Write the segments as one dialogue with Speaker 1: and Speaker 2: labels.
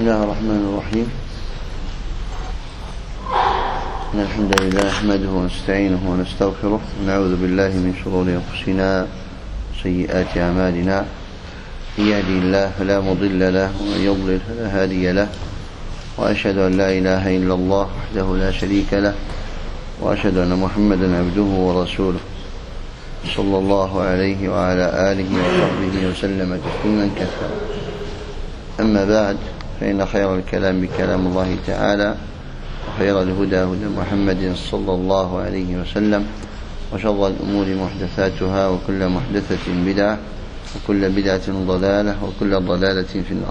Speaker 1: الله الرحمن الرحيم. إن الحمد لله نحمده ونستعينه ونستغفره ونعوذ بالله من شرور أنفسنا وسيئات أعمالنا. من يهدي الله فلا مضل له ومن يضلل فلا هادي له، وأشهد أن لا إله إلا الله وحده لا شريك له، وأشهد أن محمدا عبده ورسوله صلى الله عليه وعلى آله وصحبه وسلم تسليما كثيرا. أما بعد، فإن خير الكلام كلام الله تعالى، وخير الهدى هدى محمد صلى الله عليه وسلم، وشر الأمور محدثاتها، وكل محدثة بدعة، وكل بدعة ضلالة، وكل ضلالة في النار.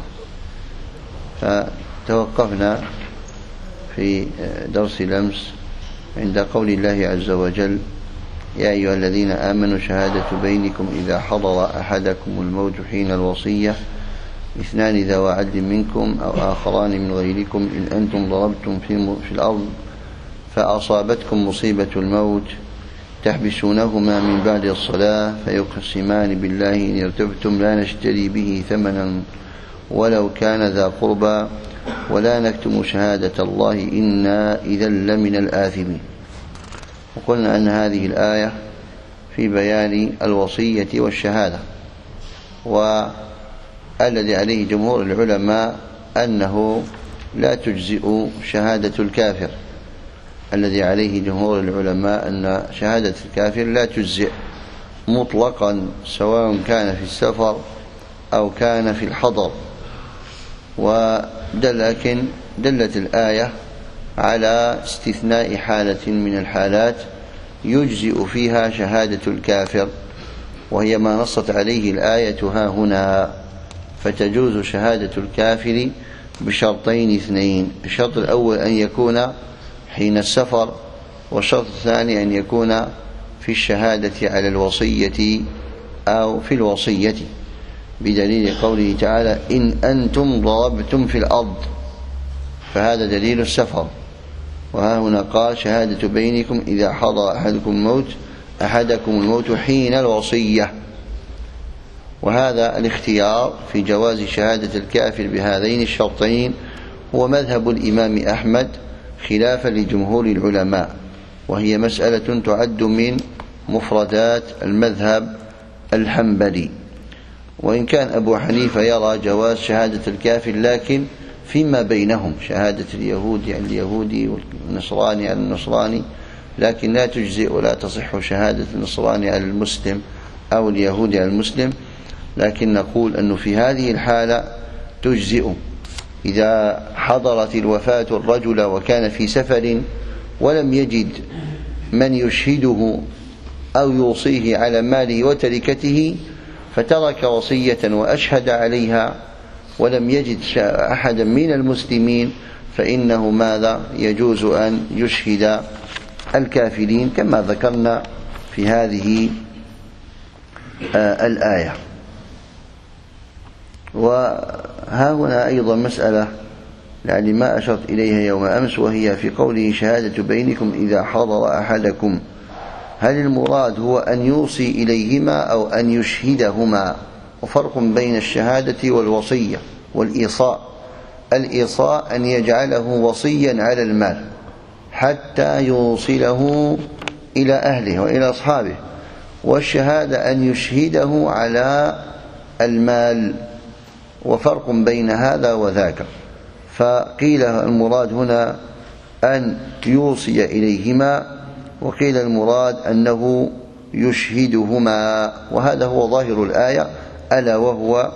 Speaker 1: فتوقفنا في درس الأمس عند قول الله عز وجل: يا أيها الذين آمنوا شهادة بينكم إذا حضر أحدكم الموت حين الوصية اثنان ذوى عدل منكم أو آخران من غيركم إن أنتم ضربتم في الأرض فأصابتكم مصيبة الموت تحبسونهما من بعد الصلاة فيقسمان بالله إن ارتبتم لا نشتري به ثمنا ولو كان ذا قربى ولا نكتم شهادة الله إنا إذا لمن الآثمين. وقلنا أن هذه الآية في بيان الوصية والشهادة، والذي عليه جمهور العلماء أنه لا تجزئ شهادة الكافر. الذي عليه جمهور العلماء أن شهادة الكافر لا تجزئ مطلقا، سواء كان في السفر أو كان في الحضر. ولكن دلت الآية على استثناء حالة من الحالات يجزئ فيها شهادة الكافر، وهي ما نصت عليه الآية ها هنا. فتجوز شهادة الكافر بشرطين اثنين: الشرط الأول أن يكون حين السفر، والشرط الثاني أن يكون في الشهادة على الوصية أو في الوصية، بدليل قوله تعالى: إن أنتم ضربتم في الأرض، فهذا دليل السفر. وها هنا قال: شهادة بينكم إذا حضر أحدكم الموت حين الوصية. وهذا الاختيار في جواز شهادة الكافر بهذين الشرطين هو مذهب الإمام أحمد خلافا لجمهور العلماء، وهي مسألة تعد من مفردات المذهب الحنبلي. وإن كان أبو حنيفة يرى جواز شهادة الكافر لكن فيما بينهم، شهادة اليهودي على اليهودي والنصراني على النصراني، لكن لا تجزئ ولا تصح شهادة النصراني على المسلم أو اليهودي على المسلم. لكن نقول أنه في هذه الحالة تجزئ إذا حضرت الوفاة الرجل وكان في سفر ولم يجد من يشهده أو يوصيه على ماله وتركته، فترك وصية وأشهد عليها ولم يجد أحدا من المسلمين، فإنه ماذا؟ يجوز أن يشهد الكافرين كما ذكرنا في هذه الآية. وها هنا أيضا مسألة يعني ما أشرت إليها يوم أمس، وهي في قوله: شهادة بينكم إذا حضر أحدكم، هل المراد هو أن يوصي إليهما أو أن يشهدهما؟ وفرق بين الشهادة والوصية والإيصاء. الإيصاء أن يجعله وصيا على المال حتى يوصله إلى أهله وإلى أصحابه، والشهادة أن يشهده على المال، وفرق بين هذا وذاك. فقيل المراد هنا أن يوصي إليهما، وقيل المراد أنه يشهدهما، وهذا هو ظاهر الآية، ألا وهو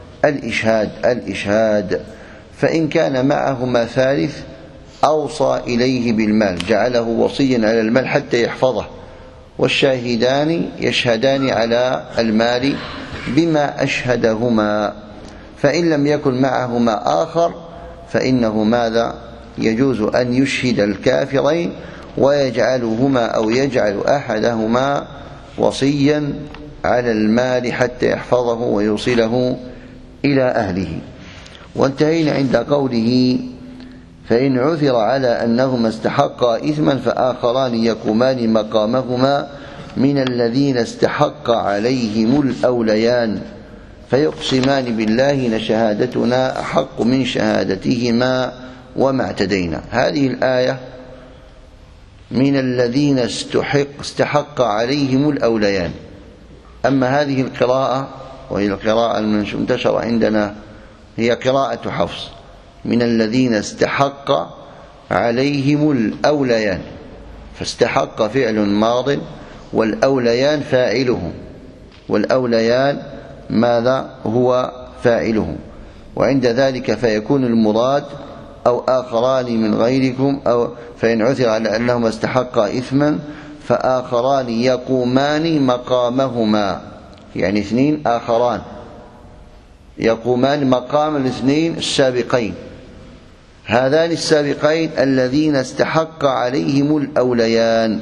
Speaker 1: الإشهاد. فإن كان معهما ثالث أوصى إليه بالمال، جعله وصيا على المال حتى يحفظه، والشاهدان يشهدان على المال بما أشهدهما. فإن لم يكن معهما آخر فإنه ماذا؟ يجوز أن يشهد الكافرين ويجعلهما أو يجعل أحدهما وصيا على المال حتى يحفظه ويوصله إلى أهله. وانتهينا عند قوله: فإن عثر على أنهما استحقا إثما فآخران يقومان مقامهما من الذين استحق عليهم الأوليان فيقسمان بالله لشهادتنا أحق من شهادتهما وما اعتدينا. هذه الآية من الذين استحق عليهم الأوليان. أما هذه القراءة وهي القراءة المنتشرة عندنا هي قراءة حفص، من الذين استحق عليهم الأوليان، فاستحق فعل ماض والأوليان فاعله، والأوليان ماذا هو فاعله، وعند ذلك فيكون المراد أو آخران من غيركم، أو فإن عثر على أنهما استحقا إثما فآخران يقومان مقامهما، يعني اثنين آخران يقومان مقام الاثنين السابقين. هذان السابقين الذين استحق عليهم الأوليان،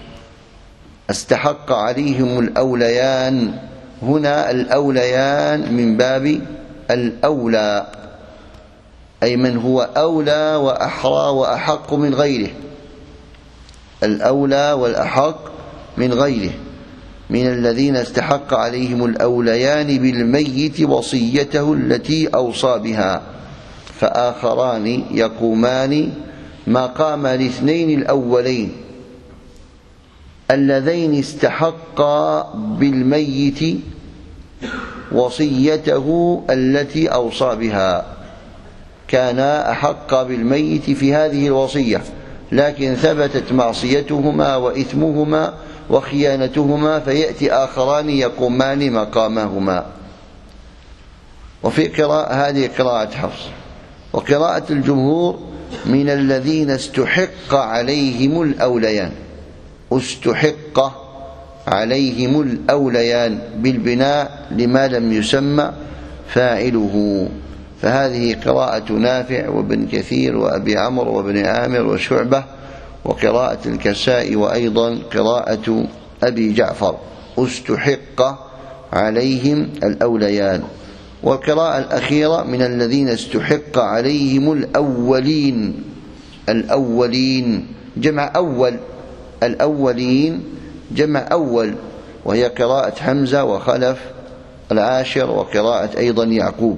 Speaker 1: استحق عليهم الأوليان، هنا الأوليان من باب الأولى، أي من هو أولى وأحرى وأحق من غيره، الأولى والأحق من غيره، من الذين استحق عليهم الأوليان بالميت وصيته التي أوصى بها، فآخران يقومان مقام الاثنين الأولين اللذين استحقا بالميت وصيته التي أوصى بها. كانا أحق بالميت في هذه الوصية، لكن ثبتت معصيتهما وإثمهما وخيانتهما، فيأتي آخران يقومان مقامهما. وفي قراءة هذه قراءة حفص. وقراءة الجمهور من الذين استحق عليهم الأوليان، استحق عليهم الأوليان بالبناء لما لم يسمى فاعله، فهذه قراءة نافع وابن كثير وأبي عمرو وابن عامر وشعبة، وقراءة الكسائي، وأيضا قراءة أبي جعفر، استحق عليهم الأوليان. والقراءة الأخيرة من الذين استحق عليهم الأولين، الأولين جمع أول، الأولين جمع أول، وهي قراءة حمزة وخلف العاشر، وقراءة أيضا يعقوب،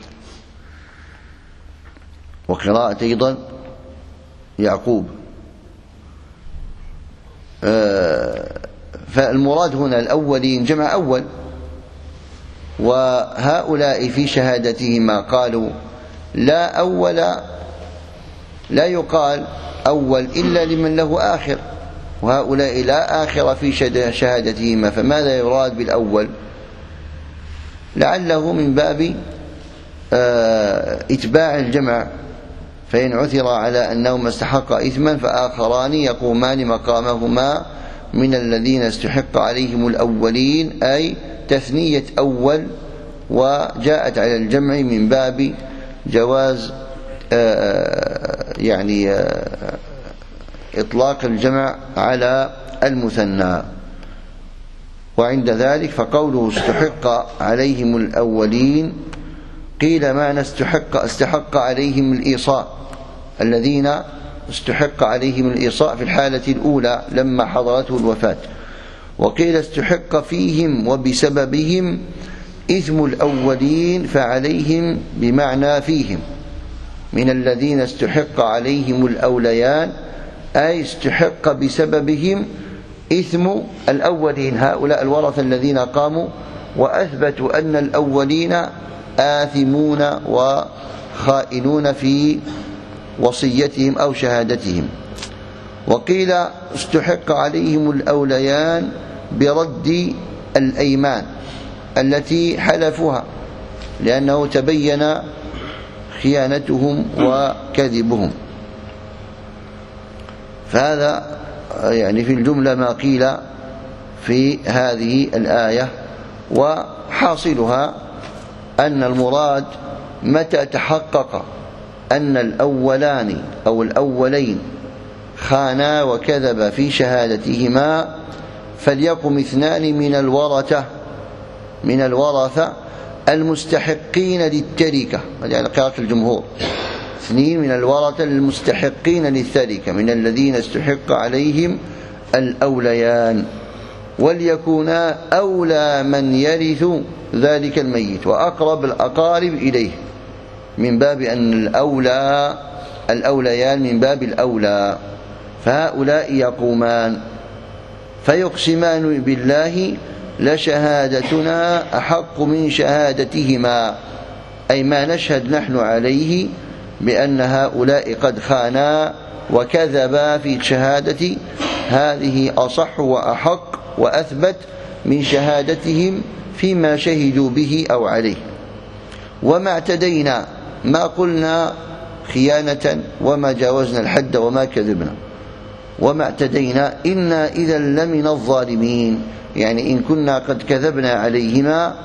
Speaker 1: وقراءة أيضا يعقوب. فالمراد هنا الأولين جمع أول، وهؤلاء في شهادتهما قالوا لا أول، لا يقال أول إلا لمن له آخر، وهؤلاء لا آخر في شهادتهما، فماذا يراد بالأول؟ لعله من باب إتباع الجمع، فإن عثر على أنهما استحقا إثما فآخران يقومان مقامهما من الذين استحق عليهم الأولين، أي تثنية أول، وجاءت على الجمع من باب جواز يعني إطلاق الجمع على المثنى. وعند ذلك فقوله استحق عليهم الأولين قيل معنى استحق عليهم الإيصاء، الذين استحق عليهم الإيصاء في الحالة الأولى لما حضرته الوفاة. وقيل استحق فيهم وبسببهم إثم الأولين، فعليهم بمعنى فيهم، من الذين استحق عليهم الأوليان أي استحق بسببهم إثم الأولين، هؤلاء الورثة الذين قاموا وأثبتوا أن الأولين آثمون وخائنون في وصيتهم أو شهادتهم. وقيل استحق عليهم الأوليان برد الأيمان التي حلفوها، لأنه تبين خيانتهم وكذبهم. فهذا يعني في الجملة ما قيل في هذه الآية. وحاصلها أن المراد متى تحقق أن الأولان أو الأولين خانا وكذب في شهادتهما فليقم اثنان من الورثة المستحقين للتركة، هذه قراءة الجمهور، اثنين من الورثة المستحقين للتركة من الذين استحق عليهم الأوليان، وليكونا أولى من يرث ذلك الميت وأقرب الأقارب إليه، من باب أن الأوليان من باب الأولى. فهؤلاء يقومان فيقسمان بالله لشهادتنا أحق من شهادتهما، أي ما نشهد نحن عليه بأن هؤلاء قد خانا وكذبا في الشهادة هذه أصح وأحق وأثبت من شهادتهم فيما شهدوا به أو عليه. وما اعتدينا، ما قلنا خيانة وما جاوزنا الحد وما كذبنا، وما اعتدينا إنا إذا لمن الظالمين، يعني إن كنا قد كذبنا عليهما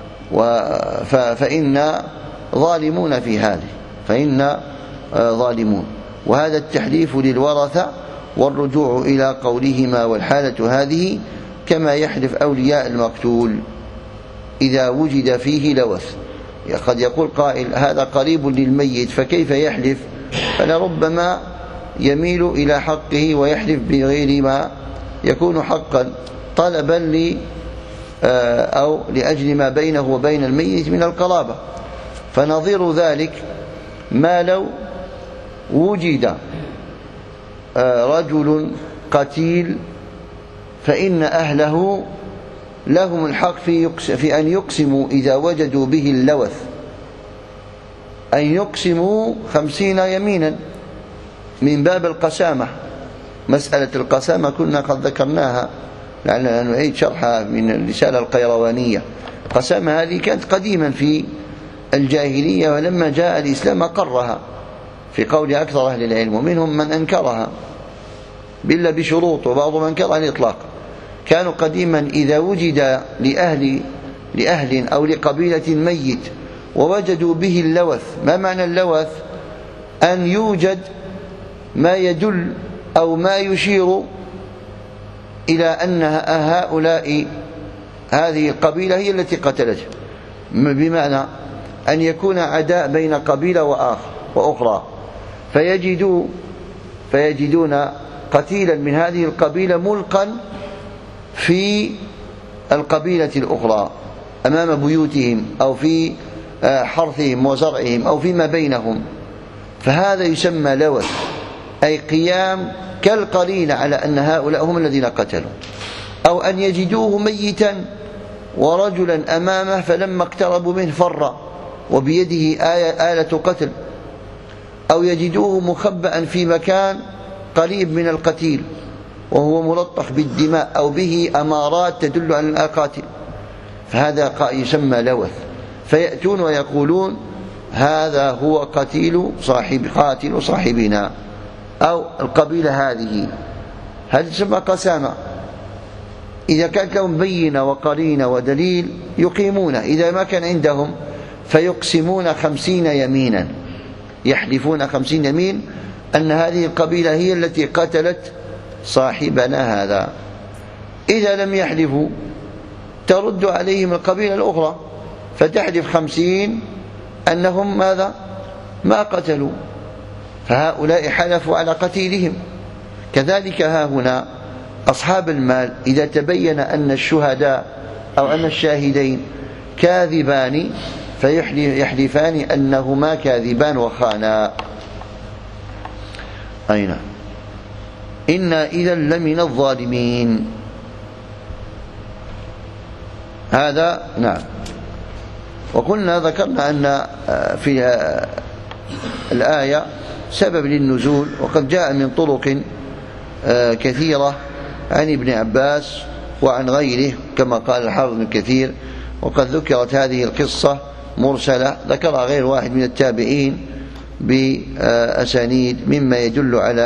Speaker 1: فإنا ظالمون في هذه، فإنا ظالمون. وهذا التحليف للورثة والرجوع إلى قولهما والحالة هذه كما يحلف أولياء المقتول إذا وجد فيه لوث. قد يقول قائل هذا قريب للميت فكيف يحلف؟ فلربما يميل إلى حقه ويحلف بغير ما يكون حقا طلبا أو لأجل ما بينه وبين الميت من القرابة. فنظير ذلك ما لو وجد رجل قتيل فإن أهله لهم الحق في أن يقسموا إذا وجدوا به اللوث، أن يقسموا 50 يمينا من باب القسامة. مسألة القسامة كنا قد ذكرناها، لعلنا نعيد شرحها من الرسالة القيروانية. القسامة هذه كانت قديما في الجاهلية، ولما جاء الإسلام أقرها في قول أكثر أهل العلم، ومنهم من أنكرها بلا بشروط، وبعض من أنكرها الإطلاق. كانوا قديما إذا وجد لأهل أو لقبيلة ميت ووجدوا به اللوث. ما معنى اللوث؟ أن يوجد ما يدل أو ما يشير إلى أن هذه القبيلة هي التي قتلته، بمعنى أن يكون عداء بين قبيلة وأخرى، فيجدون قتيلا من هذه القبيلة ملقا في القبيلة الأخرى أمام بيوتهم أو في حرثهم وزرعهم أو فيما بينهم، فهذا يسمى لوث، أي قيام كالقرينة على أن هؤلاء هم الذين قتلوا. أو أن يجدوه ميتا ورجلا أمامه فلما اقتربوا منه فر وبيده آلة قتل، أو يجدوه مخبئا في مكان قريب من القتيل وهو ملطخ بالدماء أو به أمارات تدل على القاتل، فهذا يسمى لوث. فيأتون ويقولون هذا هو قاتل صاحبنا أو القبيلة هذه تسمى قسامة. إذا كان لهم بينة وقرينة ودليل يقيمونه، إذا ما كان عندهم فيقسمون 50 يمينا، يحلفون 50 يمين أن هذه القبيلة هي التي قتلت صاحبنا هذا. إذا لم يحلفوا ترد عليهم القبيلة الأخرى فتحلف 50 أنهم ماذا؟ ما قتلوا، فهؤلاء حلفوا على قتيلهم. كذلك ها هنا أصحاب المال إذا تبين أن الشهداء أو أن الشاهدين كاذبان فيحلفان أنهما كاذبان وخانا. أين إنا إذا لمن الظالمين. هذا نعم. وقلنا ذكرنا أن في الآية سبب للنزول، وقد جاء من طرق كثيرة عن ابن عباس وعن غيره كما قال الحافظ ابن كثير. وقد ذكرت هذه القصة مرسلة ذكرها غير واحد من التابعين بأسانيد مما يدل على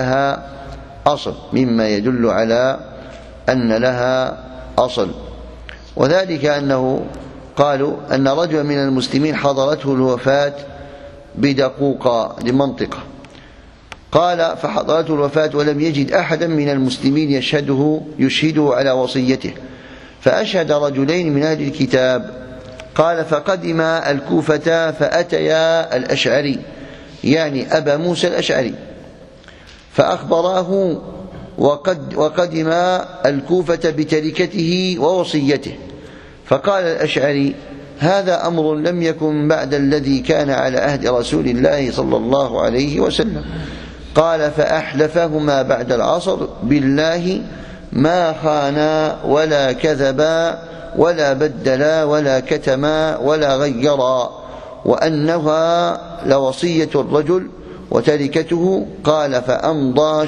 Speaker 1: أن لها أصل. وذلك أنه قالوا أن رجلا من المسلمين حضرته الوفاة بدقوقة لمنطقة، قال فحضرته الوفاة ولم يجد أحدا من المسلمين يشهده على وصيته، فأشهد رجلين من أهل الكتاب. قال فقدم الكوفة فأتيا الأشعري، يعني أبا موسى الأشعري، فأخبراه وقدم الكوفة بتركته ووصيته، فقال الأشعري: هذا أمر لم يكن بعد الذي كان على عهد رسول الله صلى الله عليه وسلم. قال: فأحلفهما بعد العصر بالله ما خانا ولا كذبا ولا بدلا ولا كتما ولا غيرا، وأنها لوصية الرجل وتركته. قال: فأمضى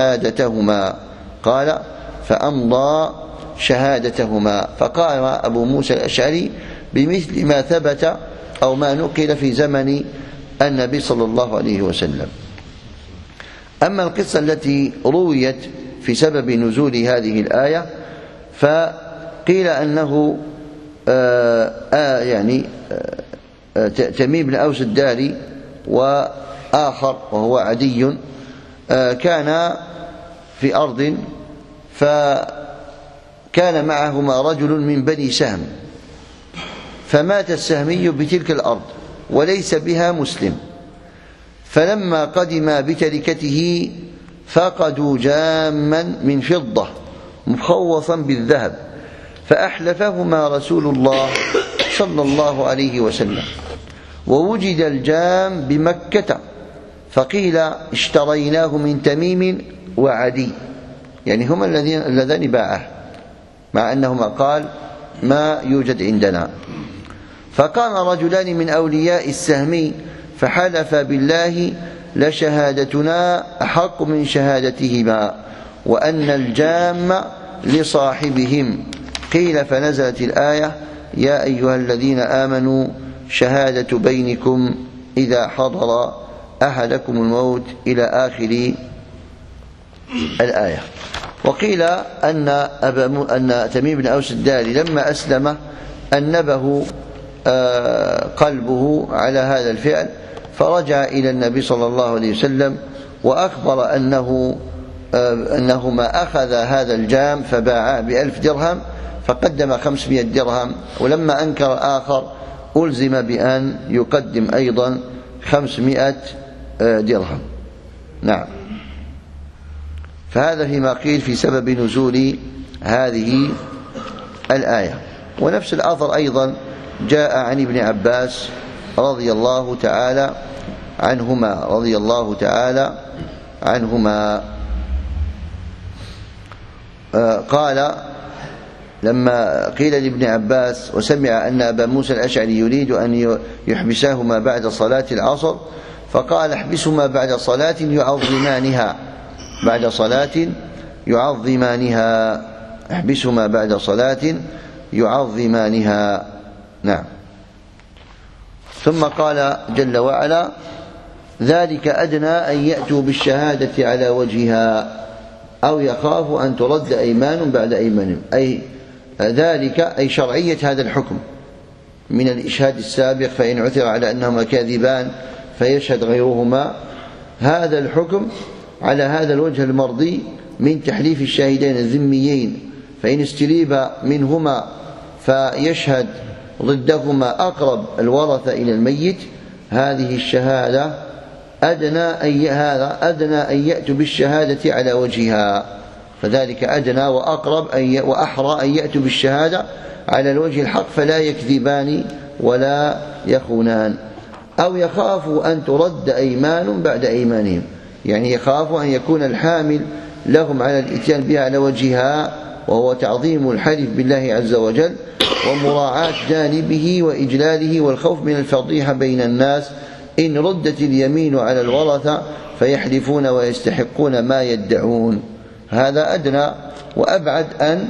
Speaker 1: شهادتهما. فقال أبو موسى الأشعري بمثل ما ثبت أو ما نقل في زمن النبي صلى الله عليه وسلم. أما القصة التي رويت في سبب نزول هذه الآية، فقيل أنه تميم بن أوس الداري وآخر وهو عدي كان في أرض، فكان معهما رجل من بني سهم، فمات السهمي بتلك الأرض وليس بها مسلم، فلما قدم بتركته فقدوا جاما من فضة مخوصا بالذهب، فأحلفهما رسول الله صلى الله عليه وسلم، ووجد الجام بمكة، فقيل: اشتريناه من تميم وعدي، يعني هما اللذان باعه، مع أنهما قال: ما يوجد عندنا. فقام رجلان من أولياء السهمي فحلف بالله: لشهادتنا أحق من شهادتهما، وأن الجام لصاحبهم. قيل: فنزلت الآية: يا أيها الذين آمنوا شهادة بينكم إذا حضر أحدكم الموت، إلى آخر الآية. وقيل أن تميم بن أوس الداري لما أسلم أنبه قلبه على هذا الفعل، فرجع إلى النبي صلى الله عليه وسلم وأخبر أنهما أخذ هذا الجام فباعه ب1000 درهم، فقدم 500 درهم، ولما أنكر آخر ألزم بأن يقدم أيضا 500 درهم. نعم. فهذا فيما قيل في سبب نزول هذه الآية. ونفس الأثر أيضا جاء عن ابن عباس رضي الله تعالى عنهما قال: لما قيل لابن عباس وسمع أن أبا موسى الأشعري يريد أن يحبساهما بعد صلاة العصر، فقال: احبسهما بعد صلاة يعظمانها. نعم. ثم قال جل وعلا: ذلك أدنى أن يأتوا بالشهادة على وجهها أو يخاف أن ترد أيمان بعد أيمانهم. أي ذلك أي شرعية هذا الحكم من الإشهاد السابق، فإن عثر على أنهما كاذبان فيشهد غيرهما. هذا الحكم على هذا الوجه المرضي من تحليف الشاهدين الذميين، فإن استريب منهما فيشهد ضدهما أقرب الورثة إلى الميت. هذه الشهادة أدنى أن يأتوا بالشهادة على وجهها، فذلك أدنى وأقرب وأحرى أن يأتوا بالشهادة على الوجه الحق، فلا يكذبان ولا يخونان. أو يخافوا أن ترد أيمان بعد أيمانهم، يعني يخافوا أن يكون الحامل لهم على الإتيان بها على وجهها، وهو تعظيم الحلف بالله عز وجل ومراعاة جانبه وإجلاله، والخوف من الفضيحة بين الناس إن ردت اليمين على الورثة فيحلفون ويستحقون ما يدعون. هذا أدنى وأبعد أن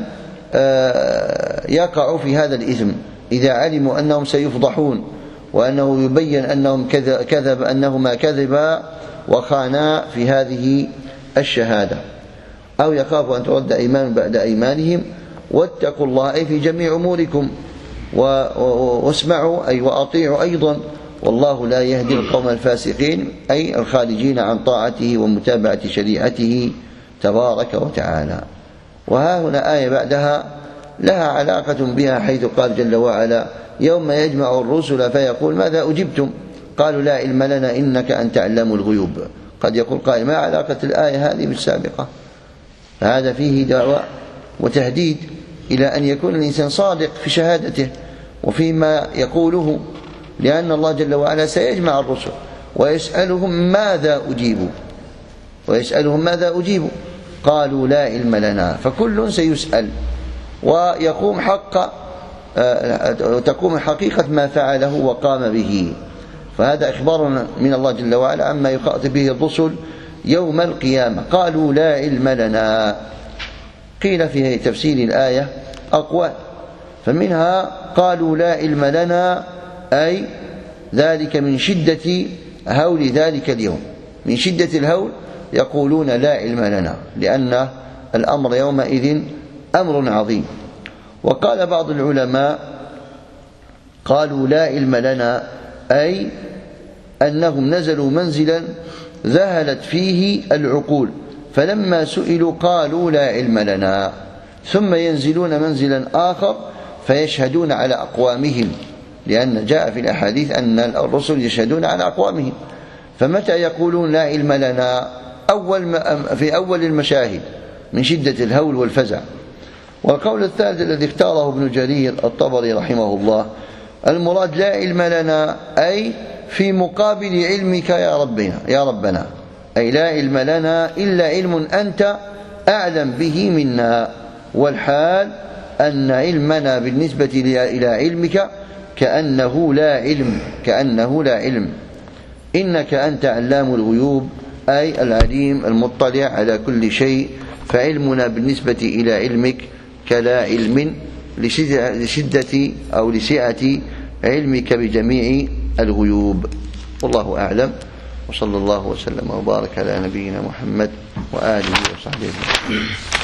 Speaker 1: يقعوا في هذا الإثم إذا علموا أنهم سيفضحون، وأنه يبين أنهما كذبا وخانا في هذه الشهادة. أو يخافوا أن ترد أيمان بعد أيمانهم. واتقوا الله أي في جميع أموركم، واسمعوا أي وأطيعوا أيضا، والله لا يهدي القوم الفاسقين، أي الخارجين عن طاعته ومتابعة شريعته تبارك وتعالى. وها هنا آية بعدها لها علاقة بها، حيث قال جل وعلا: يوم يجمع الرسل فيقول ماذا أجبتم؟ قالوا لا علم لنا إنك أنت علام الغيوب. قد يقول قائل: ما علاقة الآية هذه بالسابقة؟ فهذا فيه دعوة وتهديد إلى أن يكون الإنسان صادق في شهادته وفيما يقوله، لأن الله جل وعلا سيجمع الرسل ويسألهم ماذا أجيبوا قالوا لا علم لنا، فكل سيسأل وتقوم حقيقة ما فعله وقام به. فهذا إخبار من الله جل وعلا عما يخاطب به الرسل يوم القيامة. قالوا لا علم لنا. قيل في تفسير الآية أقوال، فمنها قالوا لا علم لنا أي ذلك من شدة هول ذلك اليوم، من شدة الهول يقولون لا علم لنا، لأن الأمر يومئذ أمر عظيم. وقال بعض العلماء قالوا لا علم لنا أي أنهم نزلوا منزلا ذهلت فيه العقول، فلما سئلوا قالوا لا علم لنا، ثم ينزلون منزلا آخر فيشهدون على أقوامهم، لأن جاء في الأحاديث أن الرسل يشهدون على أقوامهم. فمتى يقولون لا علم لنا؟ في أول المشاهد من شدة الهول والفزع. والقول الثالث الذي اختاره ابن جرير الطبري رحمه الله، المراد لا علم لنا أي في مقابل علمك يا ربنا، أي لا علم لنا إلا علم أنت أعلم به منا، والحال أن علمنا بالنسبة إلى علمك كأنه لا علم. إنك أنت علام الغيوب أي العليم المطلع على كل شيء، فعلمنا بالنسبة إلى علمك كلا علم لشدة أو لسعة علمك بجميع الغيوب. والله أعلم، وصلى الله وسلم وبارك على نبينا محمد وآله وصحبه أجمعين.